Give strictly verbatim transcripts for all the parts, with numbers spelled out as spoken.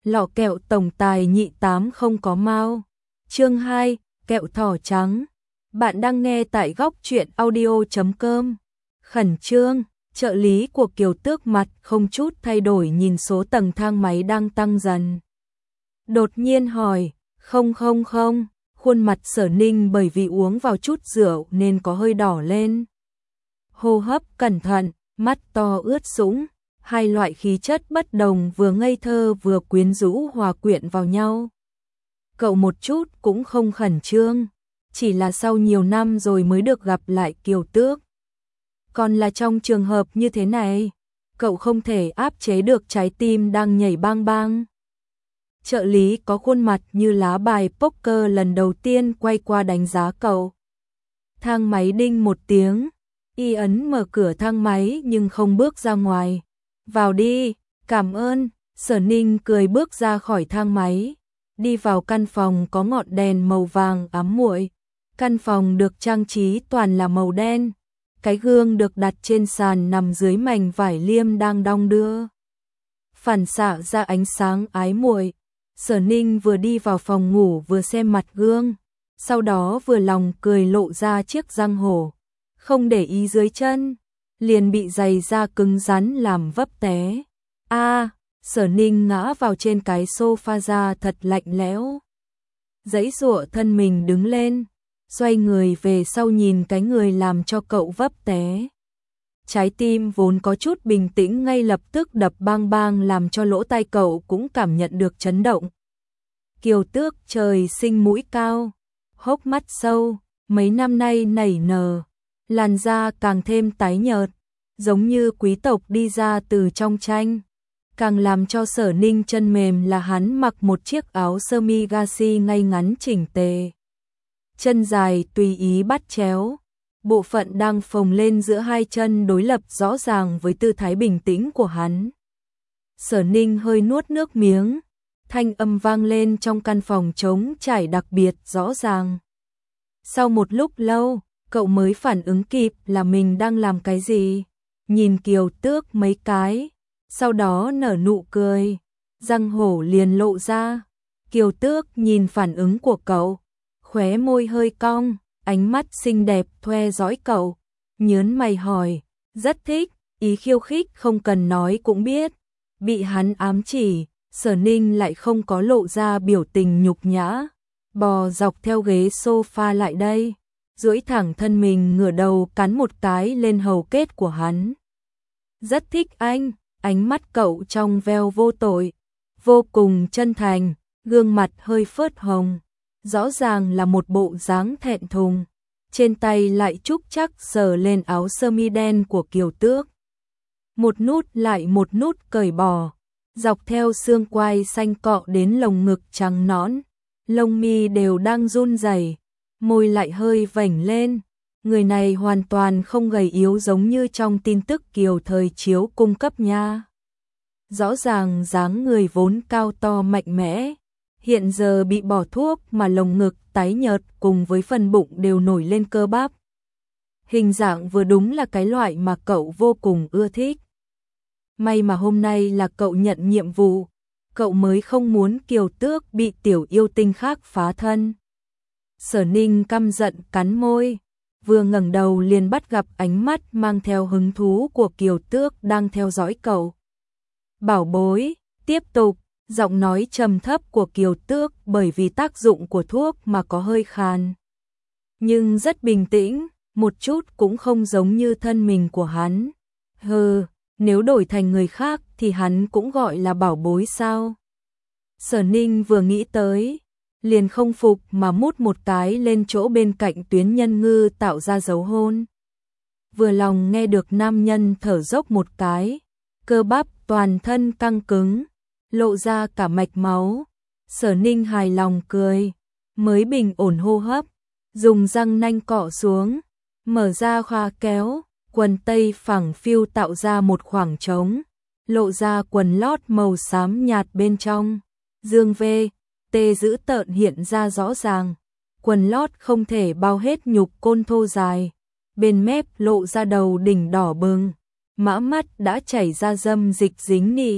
lọ kẹo tổng tài nhị tám không có mao. Chương hai, kẹo thỏ trắng. Bạn đang nghe tại góc truyện audio chấm com. Khẩn trương, trợ lý của Kiều Tước mặt không chút thay đổi nhìn số tầng thang máy đang tăng dần. Đột nhiên hỏi, không không không, khuôn mặt Sở Ninh bởi vì uống vào chút rượu nên có hơi đỏ lên. Hô hấp cẩn thận, mắt to ướt sũng, hai loại khí chất bất đồng vừa ngây thơ vừa quyến rũ hòa quyện vào nhau. Cậu một chút cũng không khẩn trương, chỉ là sau nhiều năm rồi mới được gặp lại Kiều Tước. Còn là trong trường hợp như thế này, cậu không thể áp chế được trái tim đang nhảy bang bang. Trợ lý có khuôn mặt như lá bài poker lần đầu tiên quay qua đánh giá cậu. Thang máy đinh một tiếng, y ấn mở cửa thang máy nhưng không bước ra ngoài. Vào đi, cảm ơn. Sở Ninh cười bước ra khỏi thang máy, đi vào căn phòng có ngọn đèn màu vàng ám muội. Căn phòng được trang trí toàn là màu đen. Cái gương được đặt trên sàn nằm dưới mảnh vải liêm đang đong đưa, phản xạ ra ánh sáng ái muội. Sở Ninh vừa đi vào phòng ngủ vừa xem mặt gương, sau đó vừa lòng cười lộ ra chiếc răng hổ, không để ý dưới chân, liền bị giày da cứng rắn làm vấp té. A, à, Sở Ninh ngã vào trên cái sofa da thật lạnh lẽo. Giãy giụa thân mình đứng lên, xoay người về sau nhìn cái người làm cho cậu vấp té. Trái tim vốn có chút bình tĩnh ngay lập tức đập bang bang làm cho lỗ tai cậu cũng cảm nhận được chấn động. Kiều Tước trời sinh mũi cao, hốc mắt sâu, mấy năm nay nảy nở, làn da càng thêm tái nhợt, giống như quý tộc đi ra từ trong tranh. Càng làm cho Sở Ninh chân mềm là hắn mặc một chiếc áo sơ mi gazi ngay ngắn chỉnh tề. Chân dài tùy ý bắt chéo, bộ phận đang phồng lên giữa hai chân đối lập rõ ràng với tư thái bình tĩnh của hắn. Sở Ninh hơi nuốt nước miếng, thanh âm vang lên trong căn phòng trống trải đặc biệt rõ ràng. Sau một lúc lâu, cậu mới phản ứng kịp là mình đang làm cái gì, nhìn Kiều Tước mấy cái, sau đó nở nụ cười, răng hổ liền lộ ra. Kiều Tước nhìn phản ứng của cậu, khóe môi hơi cong, ánh mắt xinh đẹp thoe dõi cậu, nhớn mày hỏi, rất thích, ý khiêu khích không cần nói cũng biết. Bị hắn ám chỉ, Sở Ninh lại không có lộ ra biểu tình nhục nhã, bò dọc theo ghế sofa lại đây, duỗi thẳng thân mình ngửa đầu cắn một cái lên hầu kết của hắn. Rất thích anh, ánh mắt cậu trong veo vô tội, vô cùng chân thành, gương mặt hơi phớt hồng, rõ ràng là một bộ dáng thẹn thùng, trên tay lại trúc chắc sờ lên áo sơ mi đen của Kiều Tước. Một nút lại một nút cởi bỏ, dọc theo xương quai xanh cọ đến lồng ngực trắng nõn, lông mi đều đang run rẩy, môi lại hơi vểnh lên. Người này hoàn toàn không gầy yếu giống như trong tin tức Kiều thời chiếu cung cấp nha. Rõ ràng dáng người vốn cao to mạnh mẽ, hiện giờ bị bỏ thuốc mà lồng ngực tái nhợt cùng với phần bụng đều nổi lên cơ bắp. Hình dạng vừa đúng là cái loại mà cậu vô cùng ưa thích. May mà hôm nay là cậu nhận nhiệm vụ, cậu mới không muốn Kiều Tước bị tiểu yêu tinh khác phá thân. Sở Ninh căm giận cắn môi, vừa ngẩng đầu liền bắt gặp ánh mắt mang theo hứng thú của Kiều Tước đang theo dõi cậu. Bảo bối, tiếp tục, giọng nói trầm thấp của Kiều Tước bởi vì tác dụng của thuốc mà có hơi khàn, nhưng rất bình tĩnh, một chút cũng không giống như thân mình của hắn. Hừ, nếu đổi thành người khác thì hắn cũng gọi là bảo bối sao? Sở Ninh vừa nghĩ tới, liền không phục mà mút một cái lên chỗ bên cạnh tuyến nhân ngư tạo ra dấu hôn. Vừa lòng nghe được nam nhân thở dốc một cái, cơ bắp toàn thân căng cứng, lộ ra cả mạch máu. Sở Ninh hài lòng cười, mới bình ổn hô hấp, dùng răng nanh cọ xuống, mở ra khóa kéo, quần tây phẳng phiu tạo ra một khoảng trống, lộ ra quần lót màu xám nhạt bên trong. Dương V, T giữ tợn hiện ra rõ ràng, quần lót không thể bao hết nhục côn thô dài, bên mép lộ ra đầu đỉnh đỏ bừng, mã mắt đã chảy ra dâm dịch dính nị,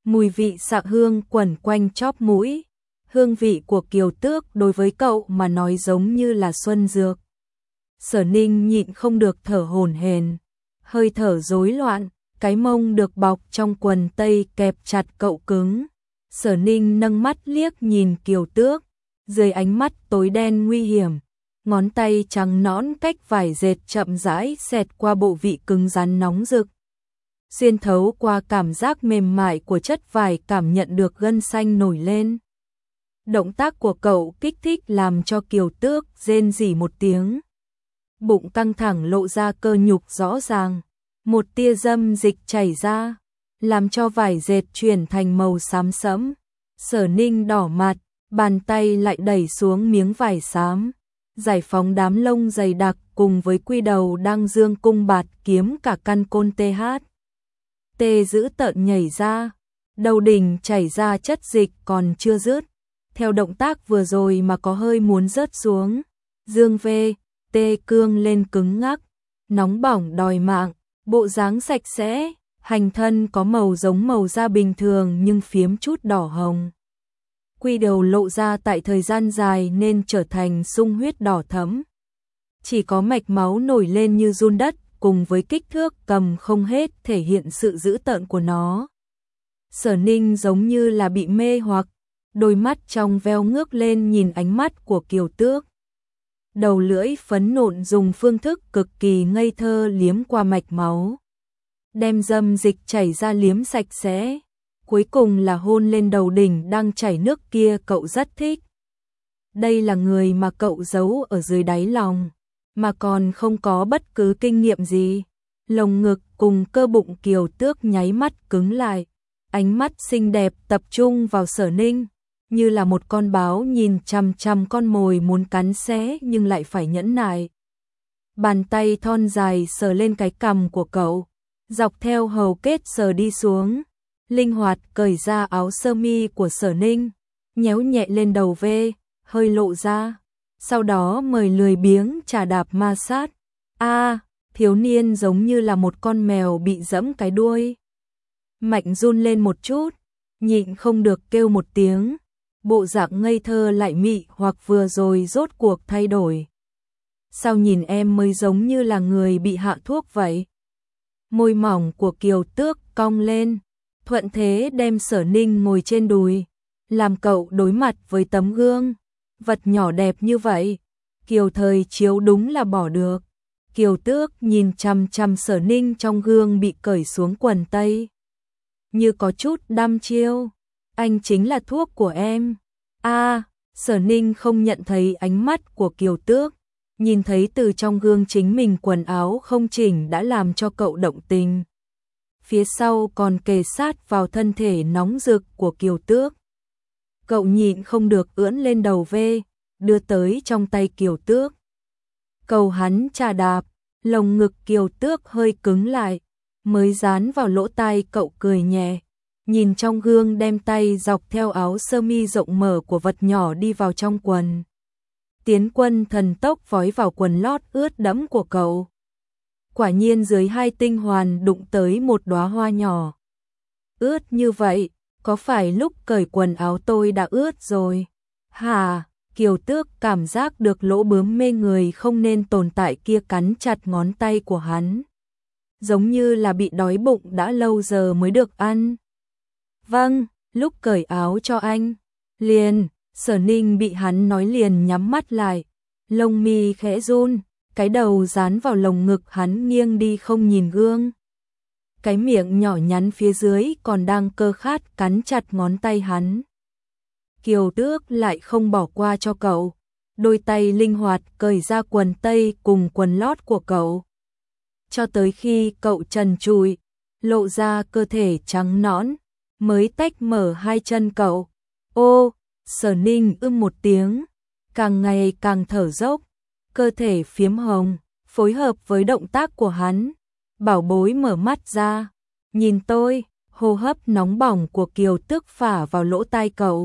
mùi vị xạ hương quẩn quanh chóp mũi. Hương vị của Kiều Tước đối với cậu mà nói giống như là xuân dược. Sở Ninh nhịn không được thở hổn hển, hơi thở rối loạn, cái mông được bọc trong quần tây kẹp chặt cậu cứng. Sở Ninh nâng mắt liếc nhìn Kiều Tước, dưới ánh mắt tối đen nguy hiểm, ngón tay trắng nõn cách vải dệt chậm rãi xẹt qua bộ vị cứng rắn nóng rực. Xuyên thấu qua cảm giác mềm mại của chất vải, cảm nhận được gân xanh nổi lên. Động tác của cậu kích thích làm cho Kiều Tước rên rỉ một tiếng. Bụng căng thẳng lộ ra cơ nhục rõ ràng, một tia dâm dịch chảy ra, làm cho vải dệt chuyển thành màu xám sẫm. Sở Ninh đỏ mặt, bàn tay lại đẩy xuống miếng vải xám, giải phóng đám lông dày đặc cùng với quy đầu đang dương cung bạt kiếm cả căn côn tê hát. Tê giữ tợn nhảy ra, đầu đỉnh chảy ra chất dịch còn chưa dứt. Theo động tác vừa rồi mà có hơi muốn rớt xuống. Dương vê, tê cương lên cứng ngắc, nóng bỏng đòi mạng, bộ dáng sạch sẽ, hành thân có màu giống màu da bình thường nhưng phiếm chút đỏ hồng. Quy đầu lộ ra tại thời gian dài nên trở thành sung huyết đỏ thẫm. Chỉ có mạch máu nổi lên như giun đất, cùng với kích thước cầm không hết thể hiện sự dữ tợn của nó. Sở Ninh giống như là bị mê hoặc, đôi mắt trong veo ngước lên nhìn ánh mắt của Kiều Tước. Đầu lưỡi phấn nộn dùng phương thức cực kỳ ngây thơ liếm qua mạch máu, đem dâm dịch chảy ra liếm sạch sẽ. Cuối cùng là hôn lên đầu đỉnh đang chảy nước kia cậu rất thích. Đây là người mà cậu giấu ở dưới đáy lòng, mà còn không có bất cứ kinh nghiệm gì. Lồng ngực cùng cơ bụng Kiều Tước nháy mắt cứng lại, ánh mắt xinh đẹp tập trung vào Sở Ninh, như là một con báo nhìn chằm chằm con mồi muốn cắn xé nhưng lại phải nhẫn nại. Bàn tay thon dài sờ lên cái cằm của cậu, dọc theo hầu kết sờ đi xuống, linh hoạt cởi ra áo sơ mi của Sở Ninh, nhéo nhẹ lên đầu vê, hơi lộ ra, sau đó mời lười biếng chà đạp ma sát. A, thiếu niên giống như là một con mèo bị giẫm cái đuôi. Mạnh run lên một chút, nhịn không được kêu một tiếng, bộ dạng ngây thơ lại mị hoặc vừa rồi rốt cuộc thay đổi. Sao nhìn em mới giống như là người bị hạ thuốc vậy? Môi mỏng của Kiều Tước cong lên, thuận thế đem Sở Ninh ngồi trên đùi, làm cậu đối mặt với tấm gương. Vật nhỏ đẹp như vậy, Kiều thời chiếu đúng là bỏ được. Kiều Tước nhìn chằm chằm Sở Ninh trong gương bị cởi xuống quần tây, như có chút đăm chiêu. Anh chính là thuốc của em. A, à, Sở Ninh không nhận thấy ánh mắt của Kiều Tước, nhìn thấy từ trong gương chính mình quần áo không chỉnh đã làm cho cậu động tình. Phía sau còn kề sát vào thân thể nóng rực của Kiều Tước. Cậu nhịn không được ưỡn lên đầu vê, đưa tới trong tay Kiều Tước. Cầu hắn chà đạp, lồng ngực Kiều Tước hơi cứng lại, mới dán vào lỗ tai cậu cười nhẹ. Nhìn trong gương đem tay dọc theo áo sơ mi rộng mở của vật nhỏ đi vào trong quần. Tiến quân thần tốc vói vào quần lót ướt đẫm của cậu. Quả nhiên dưới hai tinh hoàn đụng tới một đóa hoa nhỏ. Ướt như vậy, có phải lúc cởi quần áo tôi đã ướt rồi? Hà, Kiều Tước cảm giác được lỗ bướm mê người không nên tồn tại kia cắn chặt ngón tay của hắn. Giống như là bị đói bụng đã lâu giờ mới được ăn. Vâng, lúc cởi áo cho anh. Liền, Sở Ninh bị hắn nói liền nhắm mắt lại, lông mi khẽ run, cái đầu dán vào lồng ngực hắn nghiêng đi không nhìn gương. Cái miệng nhỏ nhắn phía dưới còn đang cơ khát cắn chặt ngón tay hắn. Kiều Tước lại không bỏ qua cho cậu, đôi tay linh hoạt cởi ra quần tây cùng quần lót của cậu. Cho tới khi cậu trần trụi, lộ ra cơ thể trắng nõn, mới tách mở hai chân cậu. Ô, Sở Ninh ưm một tiếng, càng ngày càng thở dốc, cơ thể phiếm hồng, phối hợp với động tác của hắn. Bảo bối mở mắt ra, nhìn tôi, hô hấp nóng bỏng của Kiều Tước phả vào lỗ tai cậu.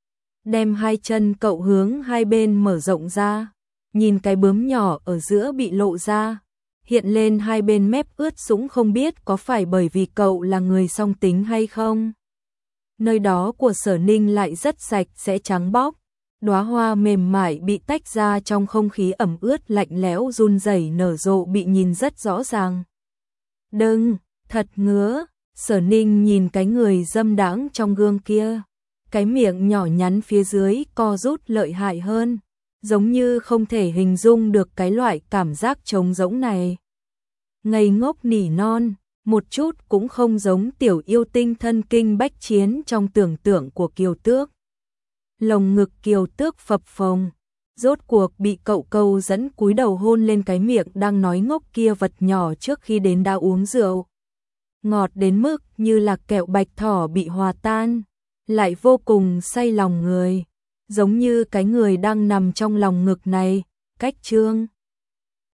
Đem hai chân cậu hướng hai bên mở rộng ra, nhìn cái bướm nhỏ ở giữa bị lộ ra, hiện lên hai bên mép ướt sũng, không biết có phải bởi vì cậu là người song tính hay không. nơi đó của Sở Ninh lại rất sạch sẽ trắng bóc. Đóa hoa mềm mại bị tách ra trong không khí ẩm ướt lạnh lẽo run rẩy nở rộ bị nhìn rất rõ ràng. Đừng, thật ngứa, Sở Ninh nhìn cái người dâm đãng trong gương kia. Cái miệng nhỏ nhắn phía dưới co rút lợi hại hơn, giống như không thể hình dung được cái loại cảm giác trống rỗng này. Ngây ngốc nỉ non, một chút cũng không giống tiểu yêu tinh thân kinh bách chiến trong tưởng tượng của Kiều Tước. Lồng ngực Kiều Tước phập phồng, rốt cuộc bị cậu câu dẫn cúi đầu hôn lên cái miệng đang nói ngốc kia vật nhỏ trước khi đến đã uống rượu. Ngọt đến mức như là kẹo bạch thỏ bị hòa tan, lại vô cùng say lòng người, giống như cái người đang nằm trong lòng ngực này, cách Trương